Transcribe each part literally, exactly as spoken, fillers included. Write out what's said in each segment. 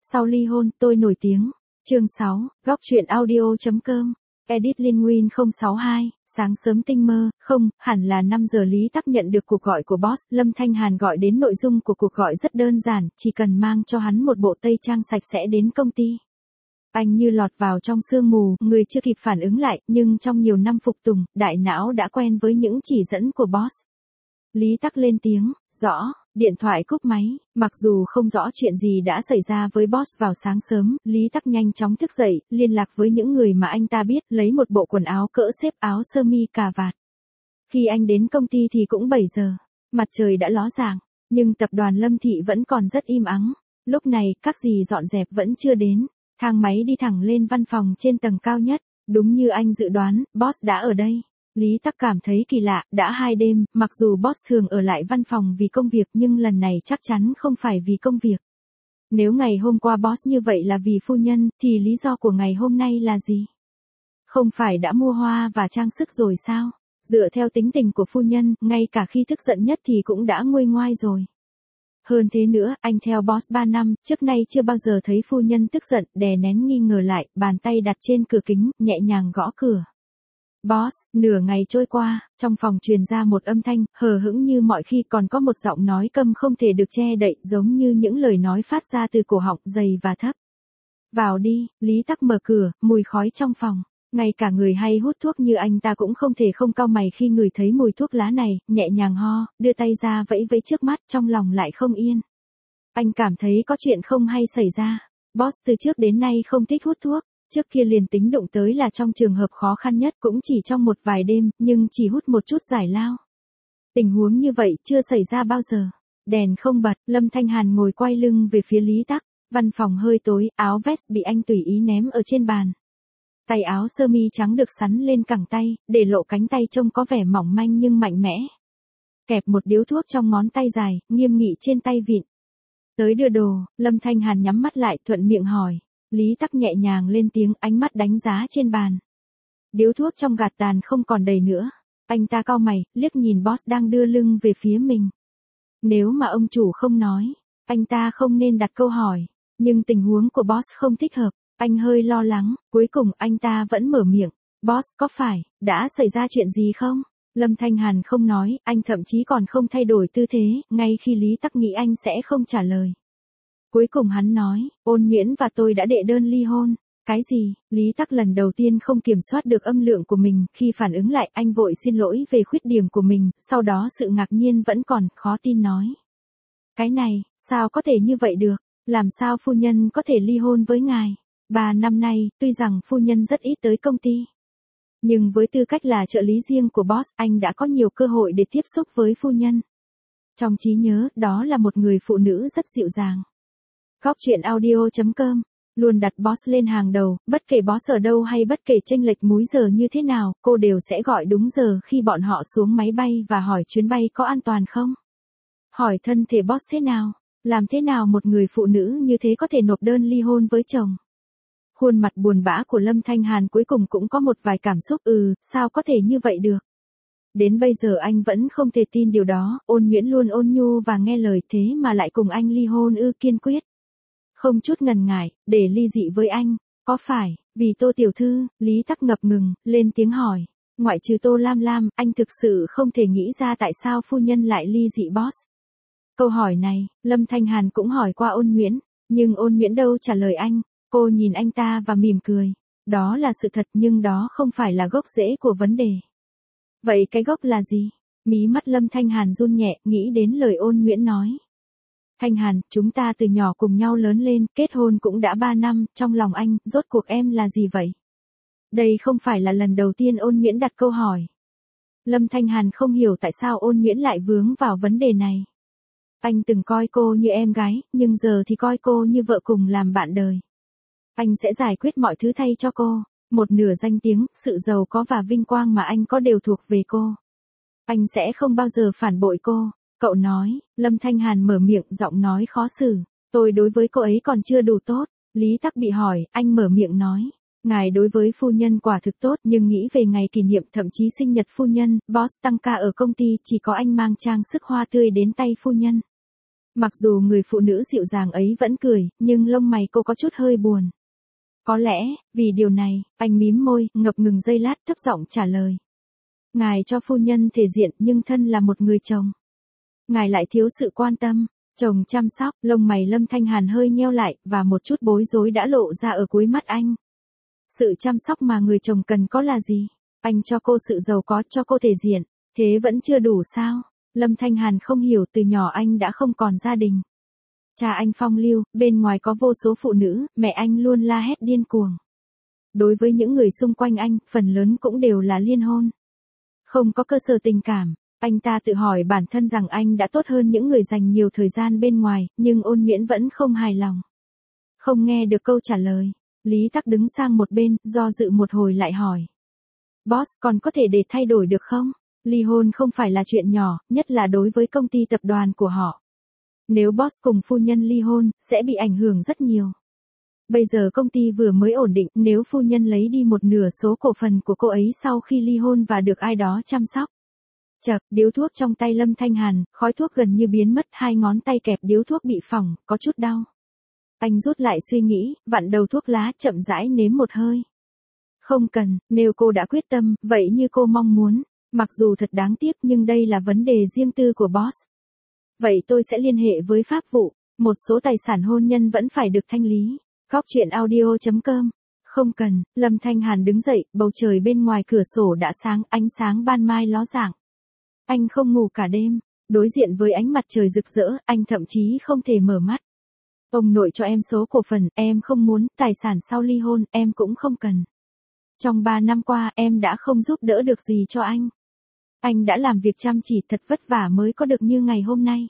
Sau ly hôn, tôi nổi tiếng. Chương sáu, góc truyện audio chấm com. Edit Linh Nguyên không sáu hai, sáng sớm tinh mơ, không, hẳn là năm giờ Lý Tắc nhận được cuộc gọi của boss. Lâm Thanh Hàn gọi đến, nội dung của cuộc gọi rất đơn giản, chỉ cần mang cho hắn một bộ tây trang sạch sẽ đến công ty. Anh như lọt vào trong sương mù, người chưa kịp phản ứng lại, nhưng trong nhiều năm phục tùng, đại não đã quen với những chỉ dẫn của boss. Lý Tắc lên tiếng, rõ, điện thoại cúp máy, mặc dù không rõ chuyện gì đã xảy ra với boss vào sáng sớm, Lý Tắc nhanh chóng thức dậy, liên lạc với những người mà anh ta biết, lấy một bộ quần áo cỡ xếp, áo sơ mi cà vạt. Khi anh đến công ty thì cũng bảy giờ, mặt trời đã ló dạng, nhưng tập đoàn Lâm Thị vẫn còn rất im ắng. Lúc này, các dì dọn dẹp vẫn chưa đến, thang máy đi thẳng lên văn phòng trên tầng cao nhất, đúng như anh dự đoán, boss đã ở đây. Lý Tắc cảm thấy kỳ lạ, đã hai đêm, mặc dù boss thường ở lại văn phòng vì công việc nhưng lần này chắc chắn không phải vì công việc. Nếu ngày hôm qua boss như vậy là vì phu nhân, thì lý do của ngày hôm nay là gì? Không phải đã mua hoa và trang sức rồi sao? Dựa theo tính tình của phu nhân, ngay cả khi tức giận nhất thì cũng đã nguôi ngoai rồi. Hơn thế nữa, anh theo boss ba năm, trước nay chưa bao giờ thấy phu nhân tức giận, đè nén nghi ngờ lại, bàn tay đặt trên cửa kính, nhẹ nhàng gõ cửa. Boss, nửa ngày trôi qua, trong phòng truyền ra một âm thanh, hờ hững như mọi khi, còn có một giọng nói câm không thể được che đậy, giống như những lời nói phát ra từ cổ họng dày và thấp. Vào đi, Lý Tắc mở cửa, mùi khói trong phòng. Ngay cả người hay hút thuốc như anh ta cũng không thể không cau mày khi ngửi thấy mùi thuốc lá này, nhẹ nhàng ho, đưa tay ra vẫy vẫy trước mắt, trong lòng lại không yên. Anh cảm thấy có chuyện không hay xảy ra. Boss từ trước đến nay không thích hút thuốc. Trước kia liền tính đụng tới là trong trường hợp khó khăn nhất, cũng chỉ trong một vài đêm, nhưng chỉ hút một chút giải lao. Tình huống như vậy chưa xảy ra bao giờ. Đèn không bật, Lâm Thanh Hàn ngồi quay lưng về phía Lý Tắc, văn phòng hơi tối, áo vest bị anh tùy ý ném ở trên bàn. Tay áo sơ mi trắng được sắn lên cẳng tay, để lộ cánh tay trông có vẻ mỏng manh nhưng mạnh mẽ. Kẹp một điếu thuốc trong ngón tay dài, nghiêm nghị trên tay vịn. Tới đưa đồ, Lâm Thanh Hàn nhắm mắt lại, thuận miệng hỏi. Lý Tắc nhẹ nhàng lên tiếng, ánh mắt đánh giá trên bàn. Điếu thuốc trong gạt tàn không còn đầy nữa. Anh ta cau mày, liếc nhìn boss đang đưa lưng về phía mình. Nếu mà ông chủ không nói, anh ta không nên đặt câu hỏi. Nhưng tình huống của boss không thích hợp, anh hơi lo lắng, cuối cùng anh ta vẫn mở miệng. Boss, có phải, đã xảy ra chuyện gì không? Lâm Thanh Hàn không nói, anh thậm chí còn không thay đổi tư thế, ngay khi Lý Tắc nghĩ anh sẽ không trả lời. Cuối cùng hắn nói, Ôn Nhuyễn và tôi đã đệ đơn ly hôn. Cái gì? Lý Tắc lần đầu tiên không kiểm soát được âm lượng của mình, khi phản ứng lại anh vội xin lỗi về khuyết điểm của mình, sau đó sự ngạc nhiên vẫn còn, khó tin nói. Cái này, sao có thể như vậy được? Làm sao phu nhân có thể ly hôn với ngài? Ba năm nay, tuy rằng phu nhân rất ít tới công ty. Nhưng với tư cách là trợ lý riêng của boss, anh đã có nhiều cơ hội để tiếp xúc với phu nhân. Trong trí nhớ, đó là một người phụ nữ rất dịu dàng. Góc truyện audio chấm com, luôn đặt boss lên hàng đầu, bất kể boss ở đâu hay bất kể chênh lệch múi giờ như thế nào, cô đều sẽ gọi đúng giờ khi bọn họ xuống máy bay và hỏi chuyến bay có an toàn không. Hỏi thân thể boss thế nào, làm thế nào một người phụ nữ như thế có thể nộp đơn ly hôn với chồng. Khuôn mặt buồn bã của Lâm Thanh Hàn cuối cùng cũng có một vài cảm xúc, ừ, sao có thể như vậy được. Đến bây giờ anh vẫn không thể tin điều đó, Ôn Nhuyễn luôn ôn nhu và nghe lời, thế mà lại cùng anh ly hôn ư? Kiên quyết. Không chút ngần ngại, để ly dị với anh, có phải, vì Tô tiểu thư? Lý Tắc ngập ngừng, lên tiếng hỏi. Ngoại trừ Tô Lam Lam, anh thực sự không thể nghĩ ra tại sao phu nhân lại ly dị boss. Câu hỏi này, Lâm Thanh Hàn cũng hỏi qua Ôn Nhuyễn, nhưng Ôn Nhuyễn đâu trả lời anh, cô nhìn anh ta và mỉm cười. Đó là sự thật nhưng đó không phải là gốc rễ của vấn đề. Vậy cái gốc là gì? Mí mắt Lâm Thanh Hàn run nhẹ, nghĩ đến lời Ôn Nhuyễn nói. Thanh Hàn, chúng ta từ nhỏ cùng nhau lớn lên, kết hôn cũng đã ba năm, trong lòng anh, rốt cuộc em là gì vậy? Đây không phải là lần đầu tiên Ôn Nhuyễn đặt câu hỏi. Lâm Thanh Hàn không hiểu tại sao Ôn Nhuyễn lại vướng vào vấn đề này. Anh từng coi cô như em gái, nhưng giờ thì coi cô như vợ cùng làm bạn đời. Anh sẽ giải quyết mọi thứ thay cho cô, một nửa danh tiếng, sự giàu có và vinh quang mà anh có đều thuộc về cô. Anh sẽ không bao giờ phản bội cô. Cậu nói, Lâm Thanh Hàn mở miệng, giọng nói khó xử. Tôi đối với cô ấy còn chưa đủ tốt. Lý Tắc bị hỏi, anh mở miệng nói. Ngài đối với phu nhân quả thực tốt, nhưng nghĩ về ngày kỷ niệm thậm chí sinh nhật phu nhân, boss tăng ca ở công ty chỉ có anh mang trang sức hoa tươi đến tay phu nhân. Mặc dù người phụ nữ dịu dàng ấy vẫn cười, nhưng lông mày cô có chút hơi buồn. Có lẽ, vì điều này, anh mím môi, ngập ngừng giây lát thấp giọng trả lời. Ngài cho phu nhân thể diện nhưng thân là một người chồng. Ngài lại thiếu sự quan tâm, chồng chăm sóc, lông mày Lâm Thanh Hàn hơi nheo lại, và một chút bối rối đã lộ ra ở cuối mắt anh. Sự chăm sóc mà người chồng cần có là gì? Anh cho cô sự giàu có, cho cô thể diện, thế vẫn chưa đủ sao? Lâm Thanh Hàn không hiểu, từ nhỏ anh đã không còn gia đình. Cha anh phong lưu, bên ngoài có vô số phụ nữ, mẹ anh luôn la hét điên cuồng. Đối với những người xung quanh anh, phần lớn cũng đều là liên hôn. Không có cơ sở tình cảm, anh ta tự hỏi bản thân rằng anh đã tốt hơn những người dành nhiều thời gian bên ngoài, nhưng Ôn Nhuyễn vẫn không hài lòng. Không nghe được câu trả lời, Lý Tắc đứng sang một bên, do dự một hồi lại hỏi. Boss, còn có thể để thay đổi được không? Ly hôn không phải là chuyện nhỏ, nhất là đối với công ty tập đoàn của họ. Nếu boss cùng phu nhân ly hôn, sẽ bị ảnh hưởng rất nhiều. Bây giờ công ty vừa mới ổn định, nếu phu nhân lấy đi một nửa số cổ phần của cô ấy sau khi ly hôn và được ai đó chăm sóc. Chậc, điếu thuốc trong tay Lâm Thanh Hàn, khói thuốc gần như biến mất, hai ngón tay kẹp điếu thuốc bị phỏng, có chút đau. Anh rút lại suy nghĩ, vặn đầu thuốc lá, chậm rãi nếm một hơi. Không cần, nếu cô đã quyết tâm, vậy như cô mong muốn, mặc dù thật đáng tiếc nhưng đây là vấn đề riêng tư của boss. Vậy tôi sẽ liên hệ với pháp vụ, một số tài sản hôn nhân vẫn phải được thanh lý. Góc chuyện audio chấm com. Không cần, Lâm Thanh Hàn đứng dậy, bầu trời bên ngoài cửa sổ đã sáng, ánh sáng ban mai ló dạng. Anh không ngủ cả đêm, đối diện với ánh mặt trời rực rỡ, anh thậm chí không thể mở mắt. Ông nội cho em số cổ phần, em không muốn, tài sản sau ly hôn, em cũng không cần. Trong ba năm qua, em đã không giúp đỡ được gì cho anh. Anh đã làm việc chăm chỉ thật vất vả mới có được như ngày hôm nay.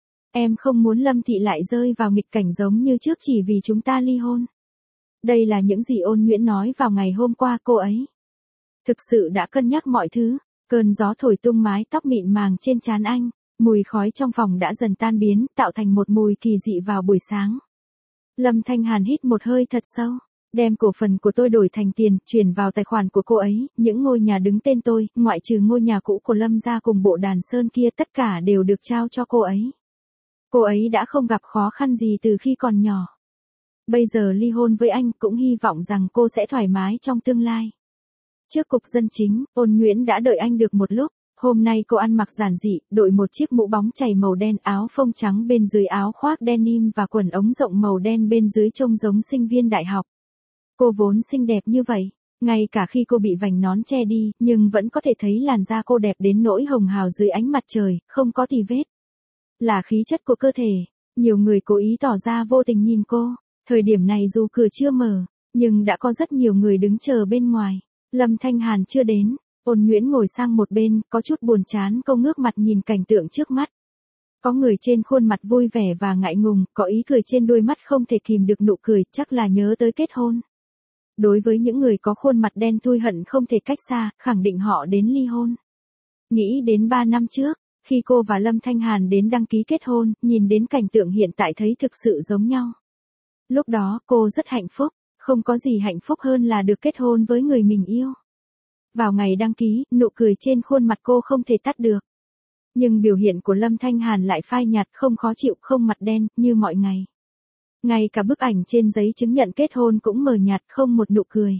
Em không muốn Lâm Thị lại rơi vào nghịch cảnh giống như trước chỉ vì chúng ta ly hôn. Đây là những gì Ôn Nhuyễn nói vào ngày hôm qua cô ấy. Thực sự đã cân nhắc mọi thứ, cơn gió thổi tung mái tóc mịn màng trên trán anh, mùi khói trong phòng đã dần tan biến, tạo thành một mùi kỳ dị vào buổi sáng. Lâm Thanh Hàn hít một hơi thật sâu, đem cổ phần của tôi đổi thành tiền, chuyển vào tài khoản của cô ấy, những ngôi nhà đứng tên tôi, ngoại trừ ngôi nhà cũ của Lâm gia cùng bộ đàn sơn kia, tất cả đều được trao cho cô ấy. Cô ấy đã không gặp khó khăn gì từ khi còn nhỏ. Bây giờ ly hôn với anh cũng hy vọng rằng cô sẽ thoải mái trong tương lai. Trước cục dân chính, Ôn Nhuyễn đã đợi anh được một lúc. Hôm nay cô ăn mặc giản dị, đội một chiếc mũ bóng chày màu đen, áo phông trắng bên dưới áo khoác denim và quần ống rộng màu đen bên dưới trông giống sinh viên đại học. Cô vốn xinh đẹp như vậy, ngay cả khi cô bị vành nón che đi, nhưng vẫn có thể thấy làn da cô đẹp đến nỗi hồng hào dưới ánh mặt trời, không có tì vết. Là khí chất của cơ thể, nhiều người cố ý tỏ ra vô tình nhìn cô. Thời điểm này dù cửa chưa mở, nhưng đã có rất nhiều người đứng chờ bên ngoài. Lâm Thanh Hàn chưa đến, Ôn Nhuyễn ngồi sang một bên, có chút buồn chán, cô ngước mặt nhìn cảnh tượng trước mắt. Có người trên khuôn mặt vui vẻ và ngại ngùng, có ý cười trên đôi mắt không thể kìm được nụ cười, chắc là nhớ tới kết hôn. Đối với những người có khuôn mặt đen thui hận không thể cách xa, khẳng định họ đến ly hôn. Nghĩ đến ba năm trước, khi cô và Lâm Thanh Hàn đến đăng ký kết hôn, nhìn đến cảnh tượng hiện tại thấy thực sự giống nhau. Lúc đó cô rất hạnh phúc, không có gì hạnh phúc hơn là được kết hôn với người mình yêu. Vào ngày đăng ký, nụ cười trên khuôn mặt cô không thể tắt được. Nhưng biểu hiện của Lâm Thanh Hàn lại phai nhạt, không khó chịu, không mặt đen, như mọi ngày. Ngay cả bức ảnh trên giấy chứng nhận kết hôn cũng mờ nhạt, không một nụ cười.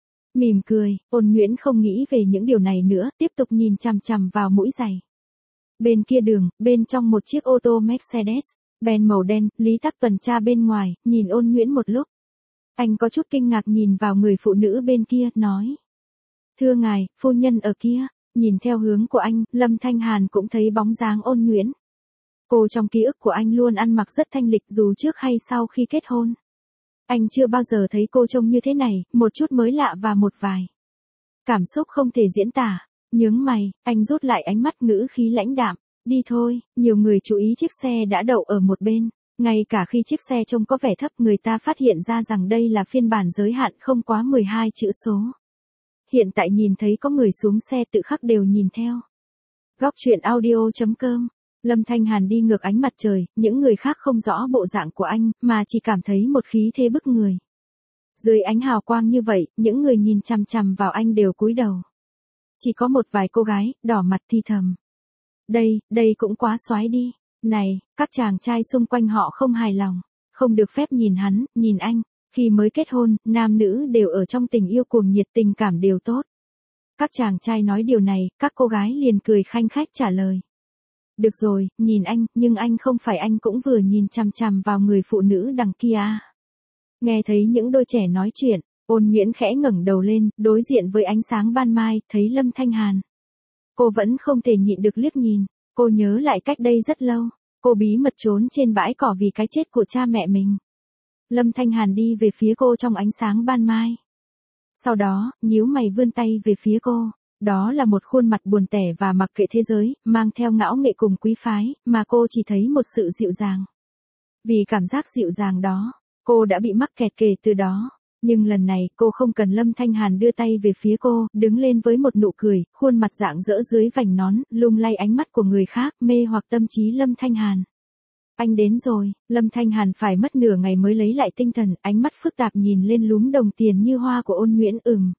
Mỉm cười, Ôn Nhuyễn không nghĩ về những điều này nữa, tiếp tục nhìn chằm chằm vào mũi giày. Bên kia đường, bên trong một chiếc ô tô Mercedes Benz màu đen, Lý Tắc tuần tra bên ngoài, nhìn Ôn Nhuyễn một lúc. Anh có chút kinh ngạc nhìn vào người phụ nữ bên kia, nói. Thưa ngài, phu nhân ở kia. Nhìn theo hướng của anh, Lâm Thanh Hàn cũng thấy bóng dáng Ôn Nhuyễn. Cô trong ký ức của anh luôn ăn mặc rất thanh lịch dù trước hay sau khi kết hôn. Anh chưa bao giờ thấy cô trông như thế này, một chút mới lạ và một vài cảm xúc không thể diễn tả. Nhướng mày, anh rút lại ánh mắt, ngữ khí lãnh đạm. Đi thôi, nhiều người chú ý chiếc xe đã đậu ở một bên. Ngay cả khi chiếc xe trông có vẻ thấp, người ta phát hiện ra rằng đây là phiên bản giới hạn không quá mười hai chữ số. Hiện tại nhìn thấy có người xuống xe tự khắc đều nhìn theo. Góc chuyện audio chấm com. Lâm Thanh Hàn đi ngược ánh mặt trời, những người khác không rõ bộ dạng của anh, mà chỉ cảm thấy một khí thế bức người. Dưới ánh hào quang như vậy, những người nhìn chằm chằm vào anh đều cúi đầu. Chỉ có một vài cô gái, đỏ mặt thì thầm. Đây, đây cũng quá xoái đi. Này, các chàng trai xung quanh họ không hài lòng, không được phép nhìn hắn, nhìn anh. Khi mới kết hôn, nam nữ đều ở trong tình yêu cuồng nhiệt, tình cảm đều tốt. Các chàng trai nói điều này, các cô gái liền cười khanh khách trả lời. Được rồi, nhìn anh, nhưng anh không phải anh cũng vừa nhìn chằm chằm vào người phụ nữ đằng kia à. Nghe thấy những đôi trẻ nói chuyện, Ôn Nguyễn khẽ ngẩng đầu lên, đối diện với ánh sáng ban mai, thấy Lâm Thanh Hàn. Cô vẫn không thể nhịn được liếc nhìn, cô nhớ lại cách đây rất lâu, cô bí mật trốn trên bãi cỏ vì cái chết của cha mẹ mình. Lâm Thanh Hàn đi về phía cô trong ánh sáng ban mai. Sau đó, nhíu mày vươn tay về phía cô. Đó là một khuôn mặt buồn tẻ và mặc kệ thế giới, mang theo ngạo nghệ cùng quý phái, mà cô chỉ thấy một sự dịu dàng. Vì cảm giác dịu dàng đó, cô đã bị mắc kẹt kể từ đó. Nhưng lần này cô không cần Lâm Thanh Hàn đưa tay về phía cô, đứng lên với một nụ cười, khuôn mặt rạng rỡ dưới vành nón, lung lay ánh mắt của người khác, mê hoặc tâm trí Lâm Thanh Hàn. Anh đến rồi, Lâm Thanh Hàn phải mất nửa ngày mới lấy lại tinh thần, ánh mắt phức tạp nhìn lên lúm đồng tiền như hoa của Ôn Nguyễn. Ừm.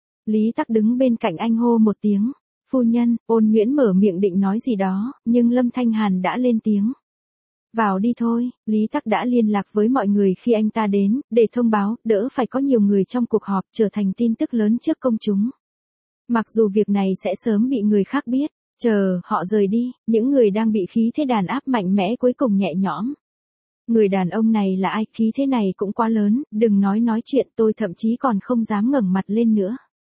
Lý Tắc đứng bên cạnh anh hô một tiếng, phu nhân. Ôn Nguyễn mở miệng định nói gì đó, nhưng Lâm Thanh Hàn đã lên tiếng. Vào đi thôi. Lý Tắc đã liên lạc với mọi người khi anh ta đến, để thông báo, đỡ phải có nhiều người trong cuộc họp, trở thành tin tức lớn trước công chúng. Mặc dù việc này sẽ sớm bị người khác biết, chờ họ rời đi, những người đang bị khí thế đàn áp mạnh mẽ cuối cùng nhẹ nhõm. Người đàn ông này là ai, khí thế này cũng quá lớn, đừng nói nói chuyện, tôi thậm chí còn không dám ngẩng mặt lên nữa.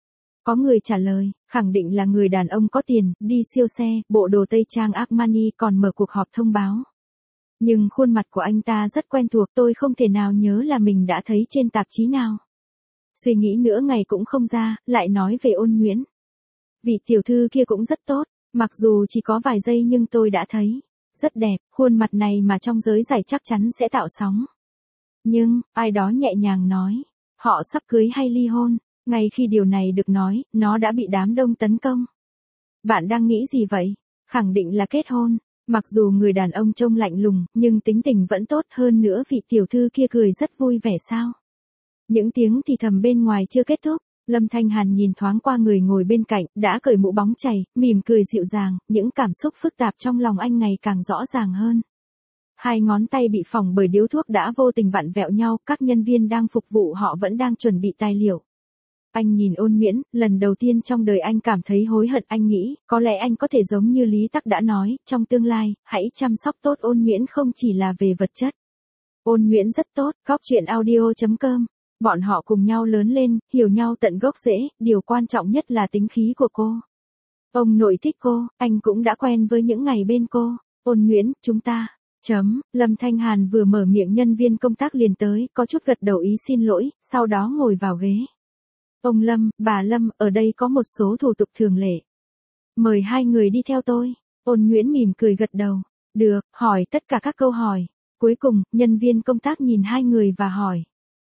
Có người trả lời, khẳng định là người đàn ông có tiền, đi siêu xe, bộ đồ tây trang Armani, còn mở cuộc họp thông báo. Nhưng khuôn mặt của anh ta rất quen thuộc, tôi không thể nào nhớ là mình đã thấy trên tạp chí nào. Suy nghĩ nữa ngày cũng không ra, lại nói về Ôn Nguyễn. Vị tiểu thư kia cũng rất tốt, mặc dù chỉ có vài giây nhưng tôi đã thấy. Rất đẹp, khuôn mặt này mà trong giới giải chắc chắn sẽ tạo sóng. Nhưng, ai đó nhẹ nhàng nói, họ sắp cưới hay ly hôn. Ngay khi điều này được nói, nó đã bị đám đông tấn công. Bạn đang nghĩ gì vậy? Khẳng định là kết hôn. Mặc dù người đàn ông trông lạnh lùng, nhưng tính tình vẫn tốt, hơn nữa vị tiểu thư kia cười rất vui vẻ sao. Những tiếng thì thầm bên ngoài chưa kết thúc, Lâm Thanh Hàn nhìn thoáng qua người ngồi bên cạnh, đã cởi mũ bóng chày, mỉm cười dịu dàng, những cảm xúc phức tạp trong lòng anh ngày càng rõ ràng hơn. Hai ngón tay bị phỏng bởi điếu thuốc đã vô tình vặn vẹo nhau, các nhân viên đang phục vụ họ vẫn đang chuẩn bị tài liệu. Anh nhìn Ôn Nguyễn, lần đầu tiên trong đời anh cảm thấy hối hận, anh nghĩ, có lẽ anh có thể giống như Lý Tắc đã nói, trong tương lai, hãy chăm sóc tốt Ôn Nguyễn không chỉ là về vật chất. Ôn Nguyễn rất tốt, góc chuyện audio chấm com. Bọn họ cùng nhau lớn lên, hiểu nhau tận gốc rễ, điều quan trọng nhất là tính khí của cô. Ông nội thích cô, anh cũng đã quen với những ngày bên cô. Ôn Nguyễn, chúng ta. Chấm, Lâm Thanh Hàn vừa mở miệng nhân viên công tác liền tới, có chút gật đầu ý xin lỗi, sau đó ngồi vào ghế. Ông Lâm, bà Lâm, ở đây có một số thủ tục thường lệ. Mời hai người đi theo tôi. Ôn Nguyễn mỉm cười gật đầu. Được, hỏi tất cả các câu hỏi. Cuối cùng, nhân viên công tác nhìn hai người và hỏi.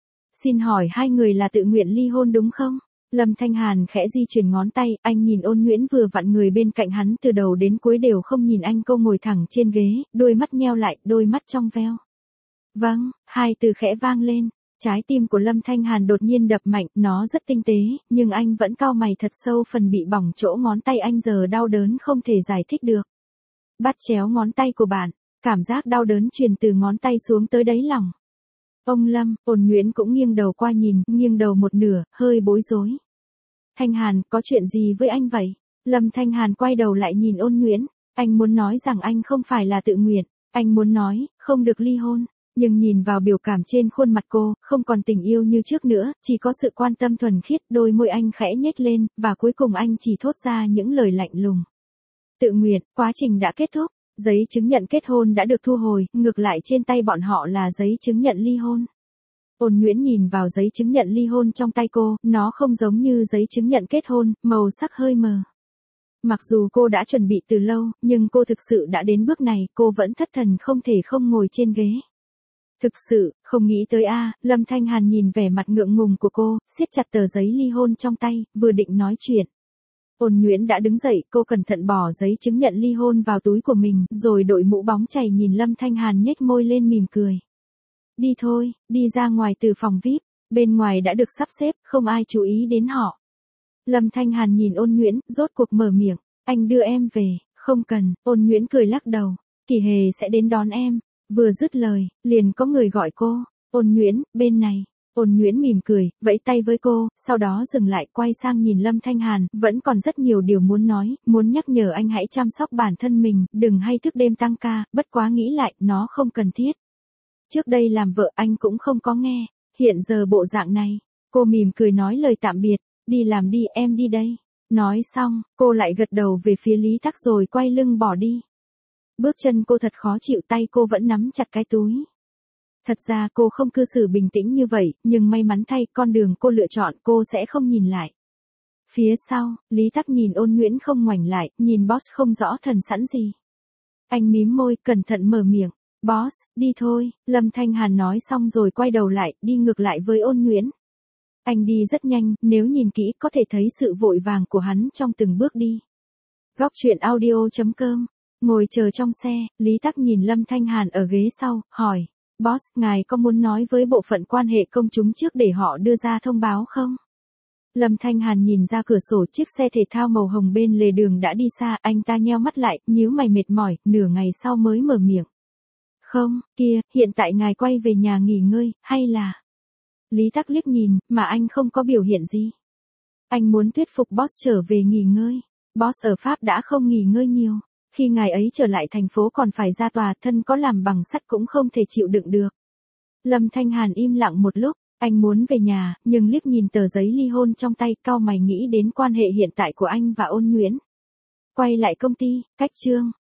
Xin hỏi hai người là tự nguyện ly hôn đúng không? Lâm Thanh Hàn khẽ di chuyển ngón tay, anh nhìn Ôn Nguyễn vừa vặn, người bên cạnh hắn từ đầu đến cuối đều không nhìn anh, cô ngồi thẳng trên ghế, đôi mắt nheo lại, đôi mắt trong veo. Vâng, hai từ khẽ vang lên. Trái tim của Lâm Thanh Hàn đột nhiên đập mạnh, nó rất tinh tế, nhưng anh vẫn cau mày thật sâu, phần bị bỏng chỗ ngón tay anh giờ đau đớn không thể giải thích được. Bắt chéo ngón tay của bạn, cảm giác đau đớn truyền từ ngón tay xuống tới đáy lòng. Ông Lâm, Ôn Nguyễn cũng nghiêng đầu qua nhìn, nghiêng đầu một nửa, hơi bối rối. Thanh Hàn, có chuyện gì với anh vậy? Lâm Thanh Hàn quay đầu lại nhìn Ôn Nguyễn, anh muốn nói rằng anh không phải là tự nguyện, anh muốn nói, không được ly hôn. Nhưng nhìn vào biểu cảm trên khuôn mặt cô, không còn tình yêu như trước nữa, chỉ có sự quan tâm thuần khiết, đôi môi anh khẽ nhếch lên, và cuối cùng anh chỉ thốt ra những lời lạnh lùng. Tự nguyện, quá trình đã kết thúc, giấy chứng nhận kết hôn đã được thu hồi, ngược lại trên tay bọn họ là giấy chứng nhận ly hôn. Ôn Nguyễn nhìn vào giấy chứng nhận ly hôn trong tay cô, nó không giống như giấy chứng nhận kết hôn, màu sắc hơi mờ. Mặc dù cô đã chuẩn bị từ lâu, nhưng cô thực sự đã đến bước này, cô vẫn thất thần không thể không ngồi trên ghế. Thực sự, không nghĩ tới a. À, Lâm Thanh Hàn nhìn vẻ mặt ngượng ngùng của cô, siết chặt tờ giấy ly hôn trong tay, vừa định nói chuyện. Ôn Nguyễn đã đứng dậy, cô cẩn thận bỏ giấy chứng nhận ly hôn vào túi của mình, rồi đội mũ bóng chày nhìn Lâm Thanh Hàn nhếch môi lên mỉm cười. Đi thôi, đi ra ngoài từ phòng vi ai pi, bên ngoài đã được sắp xếp, không ai chú ý đến họ. Lâm Thanh Hàn nhìn Ôn Nguyễn, rốt cuộc mở miệng, anh đưa em về, không cần. Ôn Nguyễn cười lắc đầu. Kỳ Hề sẽ đến đón em. Vừa dứt lời, liền có người gọi cô. Ôn Nhuyễn, bên này. Ôn Nhuyễn mỉm cười, vẫy tay với cô, sau đó dừng lại quay sang nhìn Lâm Thanh Hàn, vẫn còn rất nhiều điều muốn nói, muốn nhắc nhở anh hãy chăm sóc bản thân mình, đừng hay thức đêm tăng ca, bất quá nghĩ lại, nó không cần thiết. Trước đây làm vợ anh cũng không có nghe, hiện giờ bộ dạng này. Cô mỉm cười nói lời tạm biệt, đi làm đi, em đi đây. Nói xong, cô lại gật đầu về phía Lý Tắc rồi quay lưng bỏ đi. Bước chân cô thật khó chịu, tay cô vẫn nắm chặt cái túi. Thật ra cô không cư xử bình tĩnh như vậy, nhưng may mắn thay con đường cô lựa chọn cô sẽ không nhìn lại. Phía sau, Lý Tắc nhìn Ôn Nhuyễn không ngoảnh lại, nhìn boss không rõ thần sẵn gì. Anh mím môi, cẩn thận mở miệng. Boss, đi thôi, Lâm Thanh Hàn nói xong rồi quay đầu lại, đi ngược lại với Ôn Nhuyễn. Anh đi rất nhanh, nếu nhìn kỹ có thể thấy sự vội vàng của hắn trong từng bước đi. Góc truyện audio chấm com. Ngồi chờ trong xe, Lý Tắc nhìn Lâm Thanh Hàn ở ghế sau, hỏi. Boss, ngài có muốn nói với bộ phận quan hệ công chúng trước để họ đưa ra thông báo không? Lâm Thanh Hàn nhìn ra cửa sổ, chiếc xe thể thao màu hồng bên lề đường đã đi xa, anh ta nheo mắt lại, nhíu mày mệt mỏi, nửa ngày sau mới mở miệng. Không, kia, hiện tại ngài quay về nhà nghỉ ngơi, hay là... Lý Tắc liếc nhìn, mà anh không có biểu hiện gì. Anh muốn thuyết phục boss trở về nghỉ ngơi. Boss ở Pháp đã không nghỉ ngơi nhiều. Khi ngài ấy trở lại thành phố còn phải ra tòa, thân có làm bằng sắt cũng không thể chịu đựng được. Lâm Thanh Hàn im lặng một lúc, anh muốn về nhà, nhưng liếc nhìn tờ giấy ly hôn trong tay, cau mày nghĩ đến quan hệ hiện tại của anh và Ôn Nhuyễn. Quay lại công ty, cách chương.